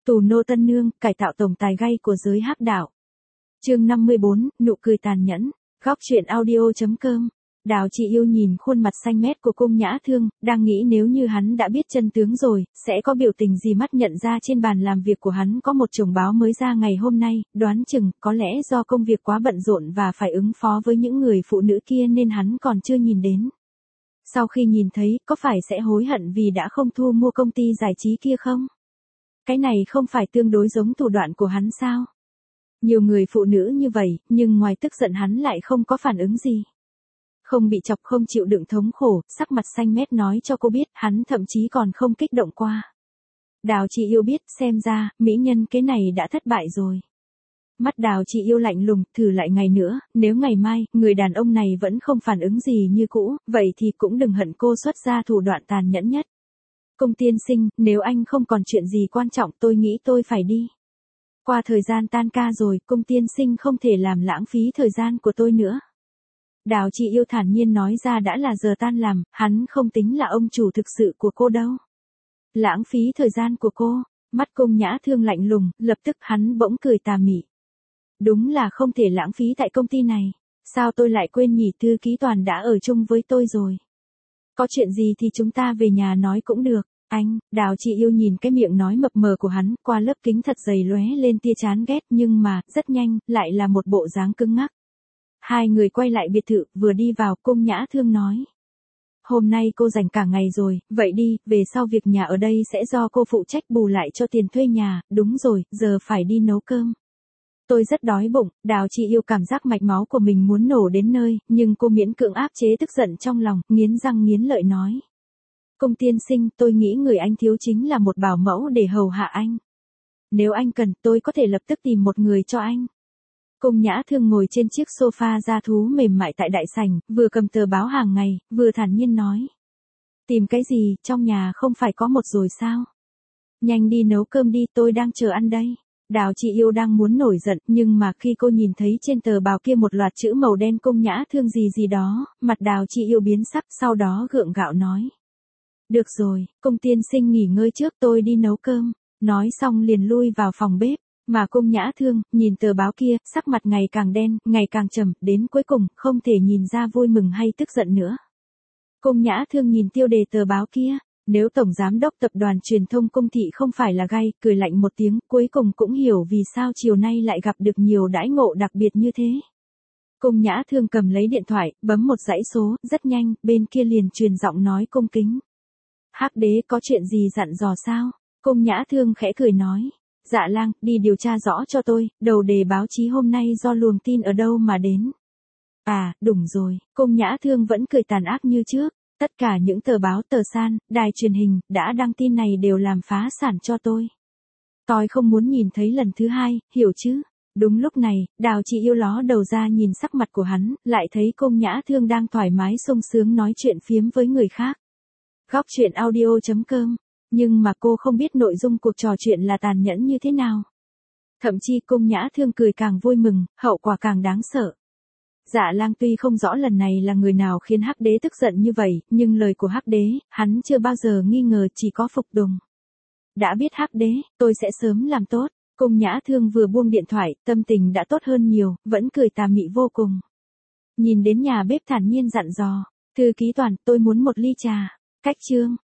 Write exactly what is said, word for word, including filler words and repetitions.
Tù nô tân nương, cải tạo tổng tài gay của giới hắc đạo. Chương năm mươi bốn, nụ cười tàn nhẫn. Góc truyện audio.com. Đào Chị Yêu nhìn khuôn mặt xanh mét của Cung Nhã Thương, đang nghĩ nếu như hắn đã biết chân tướng rồi, sẽ có biểu tình gì. Mắt nhận ra trên bàn làm việc của hắn có một chồng báo mới ra ngày hôm nay, đoán chừng có lẽ do công việc quá bận rộn và phải ứng phó với những người phụ nữ kia nên hắn còn chưa nhìn đến. Sau khi nhìn thấy, có phải sẽ hối hận vì đã không thu mua công ty giải trí kia không? Cái này không phải tương đối giống thủ đoạn của hắn sao? Nhiều người phụ nữ như vậy, nhưng ngoài tức giận hắn lại không có phản ứng gì. Không bị chọc, không chịu đựng thống khổ, sắc mặt xanh mét nói cho cô biết, hắn thậm chí còn không kích động qua. Đào Chị Yêu biết, xem ra, mỹ nhân kế này đã thất bại rồi. Mắt Đào Chị Yêu lạnh lùng, thử lại ngày nữa, nếu ngày mai, người đàn ông này vẫn không phản ứng gì như cũ, vậy thì cũng đừng hận cô xuất ra thủ đoạn tàn nhẫn nhất. Cung tiên sinh, nếu anh không còn chuyện gì quan trọng tôi nghĩ tôi phải đi. Qua thời gian tan ca rồi, cung tiên sinh không thể làm lãng phí thời gian của tôi nữa. Đào Chị Yêu thản nhiên nói ra đã là giờ tan làm, hắn không tính là ông chủ thực sự của cô đâu. Lãng phí thời gian của cô, mắt Cung Nhã Thương lạnh lùng, lập tức hắn bỗng cười tà mị. Đúng là không thể lãng phí tại công ty này, sao tôi lại quên nhỉ, thư ký Toàn đã ở chung với tôi rồi. Có chuyện gì thì chúng ta về nhà nói cũng được. Anh, Đào Chị Yêu nhìn cái miệng nói mập mờ của hắn, qua lớp kính thật dày lóe lên tia chán ghét, nhưng mà, rất nhanh, lại là một bộ dáng cứng ngắc. Hai người quay lại biệt thự, vừa đi vào, Cung Nhã Thương nói. Hôm nay cô rảnh cả ngày rồi, vậy đi, về sau việc nhà ở đây sẽ do cô phụ trách bù lại cho tiền thuê nhà, đúng rồi, giờ phải đi nấu cơm. Tôi rất đói bụng. Đào Chị Yêu cảm giác mạch máu của mình muốn nổ đến nơi, nhưng cô miễn cưỡng áp chế tức giận trong lòng, nghiến răng nghiến lợi nói. Cung tiên sinh, tôi nghĩ người anh thiếu chính là một bảo mẫu để hầu hạ anh. Nếu anh cần, tôi có thể lập tức tìm một người cho anh. Cung Nhã Thương ngồi trên chiếc sofa da thú mềm mại tại đại sảnh, vừa cầm tờ báo hàng ngày, vừa thản nhiên nói. Tìm cái gì, trong nhà không phải có một rồi sao? Nhanh đi nấu cơm đi, tôi đang chờ ăn đây. Đào Chị Yêu đang muốn nổi giận, nhưng mà khi cô nhìn thấy trên tờ báo kia một loạt chữ màu đen Cung Nhã Thương gì gì đó, mặt Đào Chị Yêu biến sắc, sau đó gượng gạo nói. Được rồi, cung tiên sinh nghỉ ngơi trước, tôi đi nấu cơm. Nói xong liền lui vào phòng bếp, mà Cung Nhã Thương, nhìn tờ báo kia, sắc mặt ngày càng đen, ngày càng trầm, đến cuối cùng, không thể nhìn ra vui mừng hay tức giận nữa. Cung Nhã Thương nhìn tiêu đề tờ báo kia, nếu Tổng Giám đốc Tập đoàn Truyền thông Cung Thị không phải là gay, cười lạnh một tiếng, cuối cùng cũng hiểu vì sao chiều nay lại gặp được nhiều đãi ngộ đặc biệt như thế. Cung Nhã Thương cầm lấy điện thoại, bấm một dãy số, rất nhanh, bên kia liền truyền giọng nói cung kính. Hắc Đế có chuyện gì dặn dò sao? Cung Nhã Thương khẽ cười nói. Dạ Lang, đi điều tra rõ cho tôi, đầu đề báo chí hôm nay do luồng tin ở đâu mà đến. À, đúng rồi, Cung Nhã Thương vẫn cười tàn ác như trước. Tất cả những tờ báo, tờ san, đài truyền hình, đã đăng tin này đều làm phá sản cho tôi. Tôi không muốn nhìn thấy lần thứ hai, hiểu chứ? Đúng lúc này, Đào Chị Yêu ló đầu ra nhìn sắc mặt của hắn, lại thấy Cung Nhã Thương đang thoải mái sung sướng nói chuyện phiếm với người khác. Góc truyện audio.com. Nhưng mà cô không biết nội dung cuộc trò chuyện là tàn nhẫn như thế nào. Thậm chí Cung Nhã Thương cười càng vui mừng, hậu quả càng đáng sợ. Dạ Lang tuy không rõ lần này là người nào khiến Hắc Đế tức giận như vậy, nhưng lời của Hắc Đế, hắn chưa bao giờ nghi ngờ, chỉ có phục tùng. Đã biết Hắc Đế, tôi sẽ sớm làm tốt. Cung Nhã Thương vừa buông điện thoại, tâm tình đã tốt hơn nhiều, vẫn cười tà mị vô cùng. Nhìn đến nhà bếp thản nhiên dặn dò, thư ký Toàn, tôi muốn một ly trà. Cách chương.